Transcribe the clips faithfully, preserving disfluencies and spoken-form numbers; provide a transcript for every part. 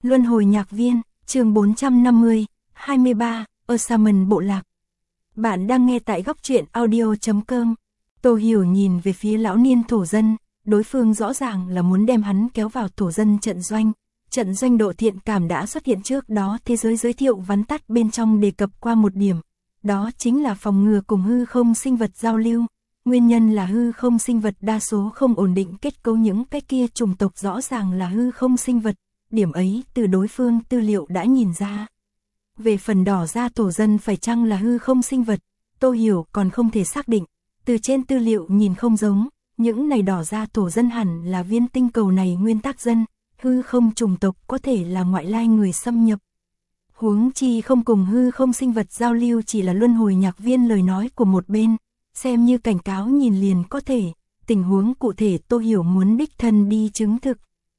Luân hồi nhạc viên, chương bốn trăm năm mươi, hai mươi ba, Osaman bộ lạc. Bạn đang nghe tại góc truyện audio chấm com. Tô Hiểu nhìn về phía lão niên thổ dân, đối phương rõ ràng là muốn đem hắn kéo vào thổ dân trận doanh. Trận doanh độ thiện cảm đã xuất hiện trước đó, thế giới giới thiệu vắn tắt bên trong đề cập qua một điểm. Đó chính là phòng ngừa cùng hư không sinh vật giao lưu. Nguyên nhân là hư không sinh vật đa số không ổn định kết cấu, những cái kia chủng tộc rõ ràng là hư không sinh vật. Điểm ấy từ đối phương tư liệu đã nhìn ra. Về phần đỏ da thổ dân phải chăng là hư không sinh vật, Tô Hiểu còn không thể xác định. Từ trên tư liệu nhìn không giống, những này đỏ da thổ dân hẳn là viên tinh cầu này nguyên tắc dân, hư không chủng tộc có thể là ngoại lai người xâm nhập. Huống chi không cùng hư không sinh vật giao lưu chỉ là luân hồi nhạc viên lời nói của một bên, xem như cảnh cáo nhìn liền có thể, tình huống cụ thể Tô Hiểu muốn đích thân đi chứng thực.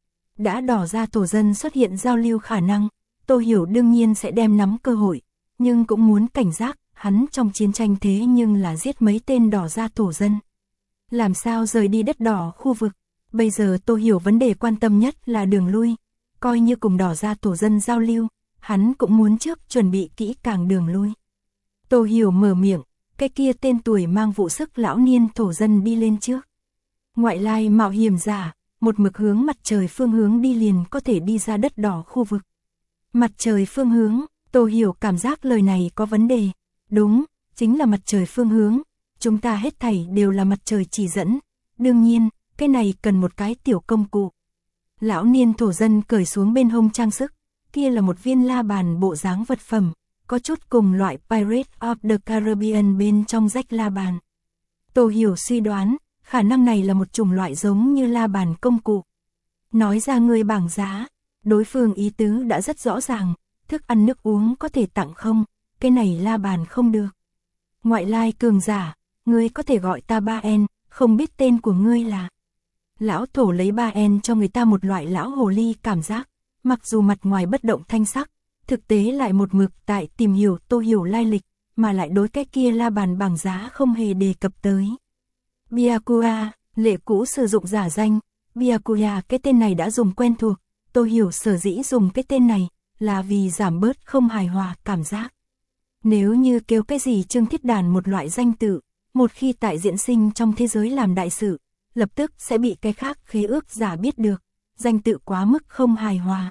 Đã đỏ ra thổ dân xuất hiện giao lưu khả năng, Tô Hiểu đương nhiên sẽ đem nắm cơ hội, nhưng cũng muốn cảnh giác, hắn trong chiến tranh thế nhưng là giết mấy tên đỏ ra thổ dân. Làm sao rời đi đất đỏ khu vực, bây giờ Tô Hiểu vấn đề quan tâm nhất là đường lui, coi như cùng đỏ ra thổ dân giao lưu, hắn cũng muốn trước chuẩn bị kỹ càng đường lui. Tô Hiểu mở miệng, cái kia tên tuổi mang vụ sức lão niên thổ dân đi lên trước. Ngoại lai mạo hiểm giả, một mực hướng mặt trời phương hướng đi liền có thể đi ra đất đỏ khu vực. Mặt trời phương hướng, Tô Hiểu cảm giác lời này có vấn đề. Đúng, chính là mặt trời phương hướng, chúng ta hết thảy đều là mặt trời chỉ dẫn. Đương nhiên, cái này cần một cái tiểu công cụ. Lão niên thổ dân cởi xuống bên hông trang sức, kia là một viên la bàn bộ dáng vật phẩm, có chút cùng loại Pirates of the Caribbean bên trong rách la bàn. Tô Hiểu suy đoán, khả năng này là một chủng loại giống như la bàn công cụ. Nói ra người bảng giá, đối phương ý tứ đã rất rõ ràng, thức ăn nước uống có thể tặng không, cái này la bàn không được. Ngoại lai cường giả, ngươi có thể gọi ta ba en, không biết tên của ngươi là. Lão thổ lấy ba en cho người ta một loại lão hồ ly cảm giác, mặc dù mặt ngoài bất động thanh sắc, thực tế lại một mực tại tìm hiểu Tô Hiểu lai lịch, mà lại đối cái kia la bàn bảng giá không hề đề cập tới. Byakuya, lệ cũ sử dụng giả danh, Byakuya cái tên này đã dùng quen thuộc, Tô Hiểu sở dĩ dùng cái tên này, là vì giảm bớt không hài hòa cảm giác. Nếu như kêu cái gì Trương Thiết Đàn một loại danh tự, một khi tại diễn sinh trong thế giới làm đại sự, lập tức sẽ bị cái khác khế ước giả biết được, danh tự quá mức không hài hòa.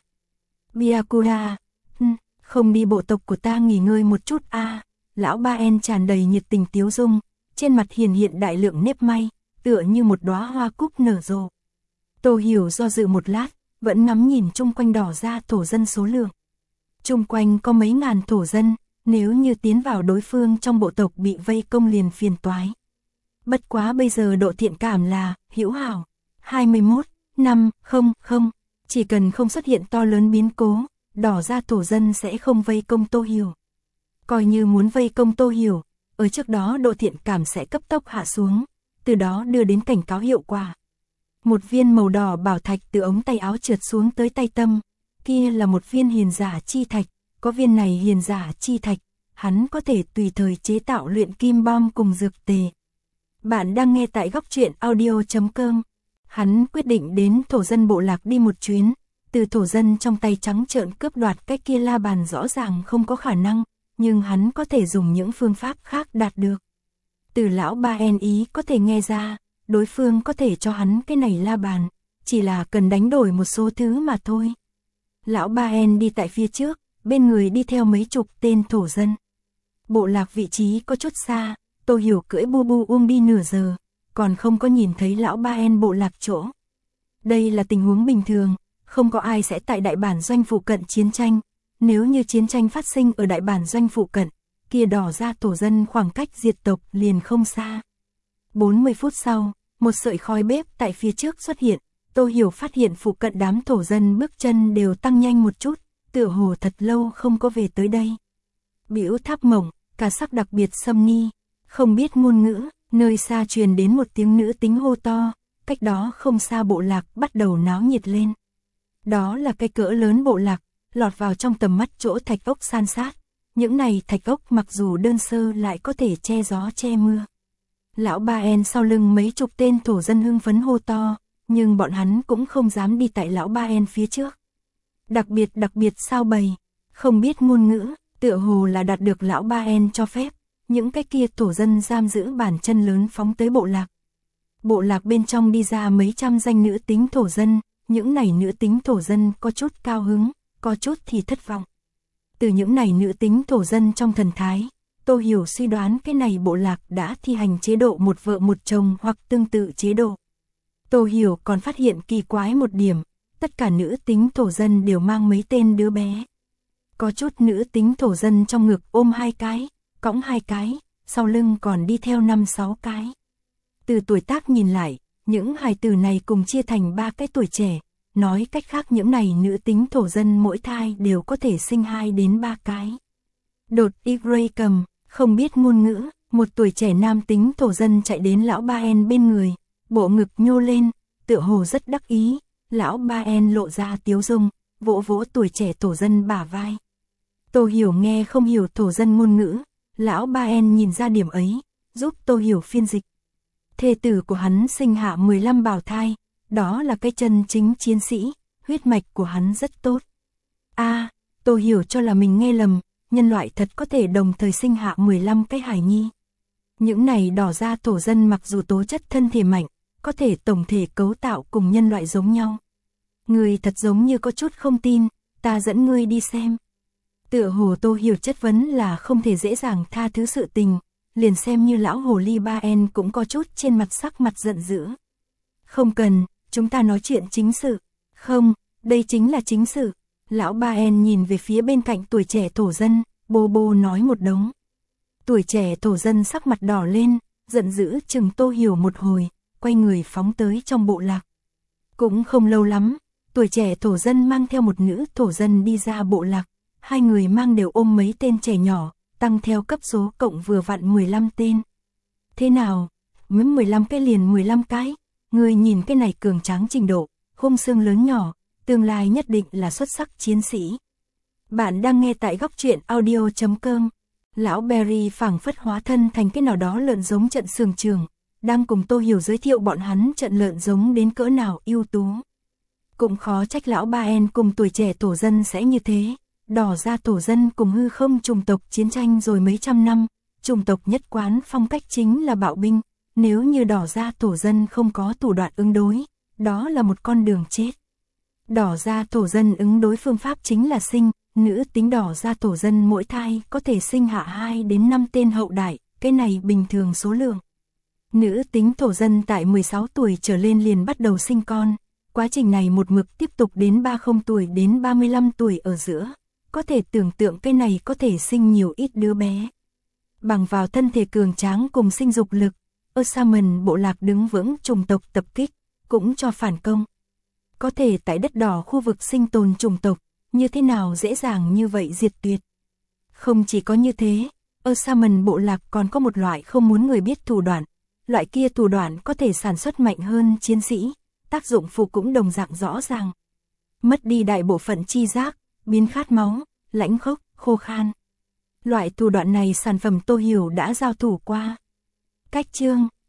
Byakuya, không đi bộ tộc của ta nghỉ ngơi một chút a à. Lão ba en tràn đầy nhiệt tình tiếu dung, trên mặt hiển hiện đại lượng nếp may, tựa như một đóa hoa cúc nở rộ. Tô Hiểu do dự một lát, vẫn ngắm nhìn chung quanh đỏ ra thổ dân số lượng. Chung quanh có mấy ngàn thổ dân, nếu như tiến vào đối phương trong bộ tộc bị vây công liền phiền toái. Bất quá bây giờ độ thiện cảm là hữu hảo, hai mươi mốt, năm, không, không, chỉ cần không xuất hiện to lớn biến cố, đỏ ra thổ dân sẽ không vây công Tô Hiểu. Coi như muốn vây công Tô Hiểu, ở trước đó độ thiện cảm sẽ cấp tốc hạ xuống, từ đó đưa đến cảnh cáo hiệu quả. Một viên màu đỏ bảo thạch từ ống tay áo trượt xuống tới tay tâm, kia là một viên hiền giả chi thạch, có viên này hiền giả chi thạch, hắn có thể tùy thời chế tạo luyện kim bom cùng dược tề. Bạn đang nghe tại góc truyện audio chấm com. Hắn quyết định đến thổ dân bộ lạc đi một chuyến, từ thổ dân trong tay trắng trợn cướp đoạt cái kia la bàn rõ ràng không có khả năng, nhưng hắn có thể dùng những phương pháp khác đạt được. Từ lão ba en ý có thể nghe ra, đối phương có thể cho hắn cái này la bàn, chỉ là cần đánh đổi một số thứ mà thôi. Lão ba en đi tại phía trước, bên người đi theo mấy chục tên thổ dân. Bộ lạc vị trí có chút xa, Tô Hiểu cưỡi bu bu uông đi nửa giờ, còn không có nhìn thấy lão ba en bộ lạc chỗ. Đây là tình huống bình thường, không có ai sẽ tại đại bản doanh phụ cận chiến tranh. Nếu như chiến tranh phát sinh ở đại bản doanh phụ cận, kia đỏ ra thổ dân khoảng cách diệt tộc liền không xa. bốn mươi phút sau, một sợi khói bếp tại phía trước xuất hiện, Tô Hiểu phát hiện phụ cận đám thổ dân bước chân đều tăng nhanh một chút, tựa hồ thật lâu không có về tới đây. Biểu tháp mộng, cả sắc đặc biệt xâm ni, không biết ngôn ngữ, nơi xa truyền đến một tiếng nữ tính hô to, cách đó không xa bộ lạc bắt đầu náo nhiệt lên. Đó là cái cỡ lớn bộ lạc, lọt vào trong tầm mắt chỗ thạch ốc san sát, những này thạch ốc mặc dù đơn sơ lại có thể che gió che mưa. Lão ba en sau lưng mấy chục tên thổ dân hưng phấn hô to, nhưng bọn hắn cũng không dám đi tại lão ba en phía trước. Đặc biệt đặc biệt sao bầy, không biết ngôn ngữ, tựa hồ là đạt được lão Ba En cho phép, những cái kia thổ dân giam giữ bàn chân lớn phóng tới bộ lạc. Bộ lạc bên trong đi ra mấy trăm danh nữ tính thổ dân, những này nữ tính thổ dân có chút cao hứng, có chút thì thất vọng. Từ những này nữ tính thổ dân trong thần thái, Tô Hiểu suy đoán cái này bộ lạc đã thi hành chế độ một vợ một chồng hoặc tương tự chế độ. Tô Hiểu còn phát hiện kỳ quái một điểm, tất cả nữ tính thổ dân đều mang mấy tên đứa bé. Có chút nữ tính thổ dân trong ngực ôm hai cái, cõng hai cái, sau lưng còn đi theo năm sáu cái. Từ tuổi tác nhìn lại, những hài tử này cùng chia thành ba cái tuổi trẻ, nói cách khác những này nữ tính thổ dân mỗi thai đều có thể sinh hai đến ba cái. Đột Y cầm, không biết ngôn ngữ, một tuổi trẻ nam tính thổ dân chạy đến lão Ba En bên người, bộ ngực nhô lên, tựa hồ rất đắc ý, lão Ba En lộ ra tiếu dung, vỗ vỗ tuổi trẻ thổ dân bả vai. Tô Hiểu nghe không hiểu thổ dân ngôn ngữ, lão Ba En nhìn ra điểm ấy, giúp Tô Hiểu phiên dịch. Thê tử của hắn sinh hạ mười lăm bào thai, đó là cái chân chính chiến sĩ, huyết mạch của hắn rất tốt. A, à, Tô Hiểu cho là mình nghe lầm, nhân loại thật có thể đồng thời sinh hạ mười lăm cái hài nhi. Những này đỏ da thổ dân mặc dù tố chất thân thể mạnh, có thể tổng thể cấu tạo cùng nhân loại giống nhau. Người thật giống như có chút không tin, ta dẫn ngươi đi xem. Tựa hồ Tô Hiểu chất vấn là không thể dễ dàng tha thứ sự tình, liền xem như lão hồ ly Ba En cũng có chút trên mặt sắc mặt giận dữ. Không cần, chúng ta nói chuyện chính sự. Không, đây chính là chính sự. Lão Ba En nhìn về phía bên cạnh tuổi trẻ thổ dân, bô bô nói một đống. Tuổi trẻ thổ dân sắc mặt đỏ lên, giận dữ chừng Tô Hiểu một hồi, quay người phóng tới trong bộ lạc. Cũng không lâu lắm, tuổi trẻ thổ dân mang theo một nữ thổ dân đi ra bộ lạc, hai người mang đều ôm mấy tên trẻ nhỏ, tăng theo cấp số cộng vừa vặn mười lăm tên. Thế nào? Mới mười lăm cái liền mười lăm cái, người nhìn cái này cường tráng trình độ, khung xương lớn nhỏ, tương lai nhất định là xuất sắc chiến sĩ. Bạn đang nghe tại góc truyện audio chấm com. Lão Berry phảng phất hóa thân thành cái nào đó lợn giống trận sườn trường, đang cùng Tô Hiểu giới thiệu bọn hắn trận lợn giống đến cỡ nào ưu tú. Cũng khó trách lão Ba En cùng tuổi trẻ thổ dân sẽ như thế, đỏ da thổ dân cùng hư không chủng tộc chiến tranh rồi mấy trăm năm, chủng tộc nhất quán phong cách chính là bạo binh, nếu như đỏ da thổ dân không có thủ đoạn ứng đối, đó là một con đường chết. Đỏ da thổ dân ứng đối phương pháp chính là sinh, nữ tính đỏ da thổ dân mỗi thai có thể sinh hạ hai đến năm tên hậu đại, cái này bình thường số lượng. Nữ tính thổ dân tại mười sáu tuổi trở lên liền bắt đầu sinh con, quá trình này một mực tiếp tục đến ba mươi tuổi đến ba mươi lăm tuổi ở giữa, có thể tưởng tượng cái này có thể sinh nhiều ít đứa bé. Bằng vào thân thể cường tráng cùng sinh dục lực, Osaman bộ lạc đứng vững chủng tộc tập kích, cũng cho phản công. Có thể tại đất đỏ khu vực sinh tồn chủng tộc, như thế nào dễ dàng như vậy diệt tuyệt. Không chỉ có như thế, Osaman bộ lạc còn có một loại không muốn người biết thủ đoạn, loại kia thủ đoạn có thể sản xuất mạnh hơn chiến sĩ, tác dụng phụ cũng đồng dạng rõ ràng. Mất đi đại bộ phận chi giác, biến khát máu, lãnh khốc, khô khan. Loại thủ đoạn này sản phẩm Tô Hiểu đã giao thủ qua. Cách chương